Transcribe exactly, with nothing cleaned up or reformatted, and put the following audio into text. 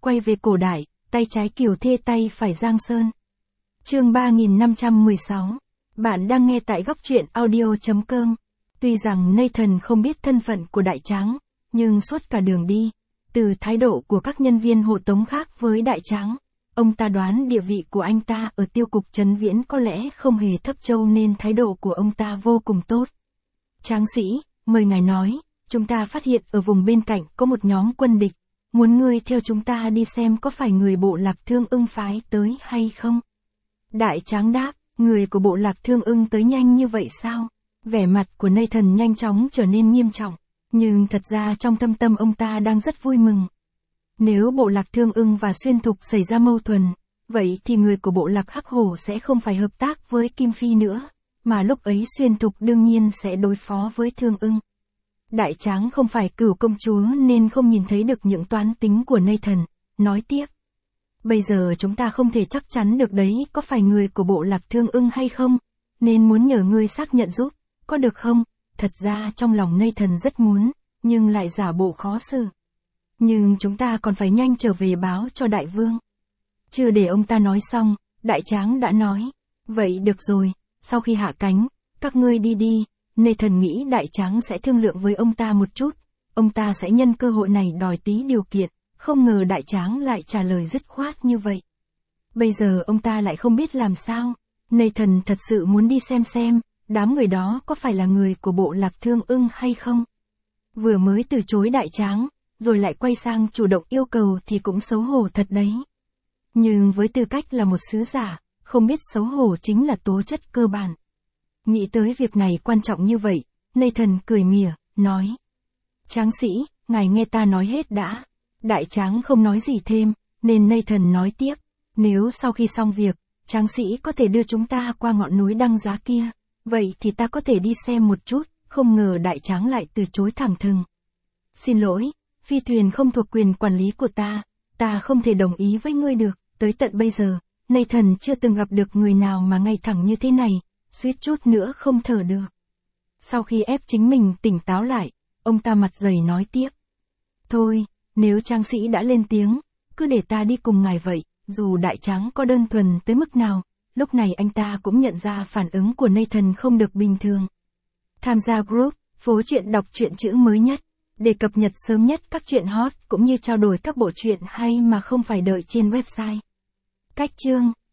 quay về cổ đại, tay trái Kiều Thê tay phải Giang Sơn. Chương ba nghìn năm trăm mười sáu. Bạn đang nghe tại góc truyện audio chấm com. Tuy rằng Nathan không biết thân phận của Đại Tráng, nhưng suốt cả đường đi, từ thái độ của các nhân viên hộ tống khác với Đại Tráng, ông ta đoán địa vị của anh ta ở tiêu cục Trấn Viễn có lẽ không hề thấp châu nên thái độ của ông ta vô cùng tốt. Tráng sĩ, mời ngài nói, chúng ta phát hiện ở vùng bên cạnh có một nhóm quân địch, muốn ngươi theo chúng ta đi xem có phải người bộ Lạc Thương Ưng phái tới hay không? Đại Tráng đáp, người của bộ Lạc Thương Ưng tới nhanh như vậy sao? Vẻ mặt của Nathan nhanh chóng trở nên nghiêm trọng, nhưng thật ra trong thâm tâm ông ta đang rất vui mừng. Nếu bộ Lạc Thương Ưng và Xuyên Thục xảy ra mâu thuẫn, vậy thì người của bộ Lạc Hắc Hổ sẽ không phải hợp tác với Kim Phi nữa, mà lúc ấy Xuyên Thục đương nhiên sẽ đối phó với Thương Ưng. Đại Tráng không phải Cửu công chúa nên không nhìn thấy được những toán tính của Nathan, nói tiếp. Bây giờ chúng ta không thể chắc chắn được đấy có phải người của bộ Lạc Thương Ưng hay không, nên muốn nhờ ngươi xác nhận giúp, có được không? Thật ra trong lòng Nathan rất muốn, nhưng lại giả bộ khó xử. Nhưng chúng ta còn phải nhanh trở về báo cho đại vương. Chưa để ông ta nói xong, Đại Tráng đã nói. Vậy được rồi, sau khi hạ cánh, các ngươi đi đi. Nathan nghĩ Đại Tráng sẽ thương lượng với ông ta một chút. Ông ta sẽ nhân cơ hội này đòi tí điều kiện, không ngờ Đại Tráng lại trả lời dứt khoát như vậy. Bây giờ ông ta lại không biết làm sao. Nathan thật sự muốn đi xem xem, đám người đó có phải là người của bộ Lạc Thương Ưng hay không. Vừa mới từ chối Đại Tráng, rồi lại quay sang chủ động yêu cầu thì cũng xấu hổ thật đấy. Nhưng với tư cách là một sứ giả, không biết xấu hổ chính là tố chất cơ bản. Nghĩ tới việc này quan trọng như vậy, Nathan cười mỉa, nói. Tráng sĩ, ngài nghe ta nói hết đã. Đại Tráng không nói gì thêm, nên Nathan nói tiếp. Nếu sau khi xong việc, tráng sĩ có thể đưa chúng ta qua ngọn núi Đăng Giá kia, vậy thì ta có thể đi xem một chút, không ngờ Đại Tráng lại từ chối thẳng thừng. Xin lỗi, phi thuyền không thuộc quyền quản lý của ta, ta không thể đồng ý với ngươi được. Tới tận bây giờ, Nathan chưa từng gặp được người nào mà ngay thẳng như thế này, suýt chút nữa không thở được. Sau khi ép chính mình tỉnh táo lại, ông ta mặt dày nói tiếp. Thôi, nếu tráng sĩ đã lên tiếng, cứ để ta đi cùng ngài vậy, dù Đại Tráng có đơn thuần tới mức nào, lúc này anh ta cũng nhận ra phản ứng của Nathan không được bình thường. Tham gia group, phố truyện đọc truyện chữ mới nhất, để cập nhật sớm nhất các truyện hot cũng như trao đổi các bộ truyện hay mà không phải đợi trên website. Cách chương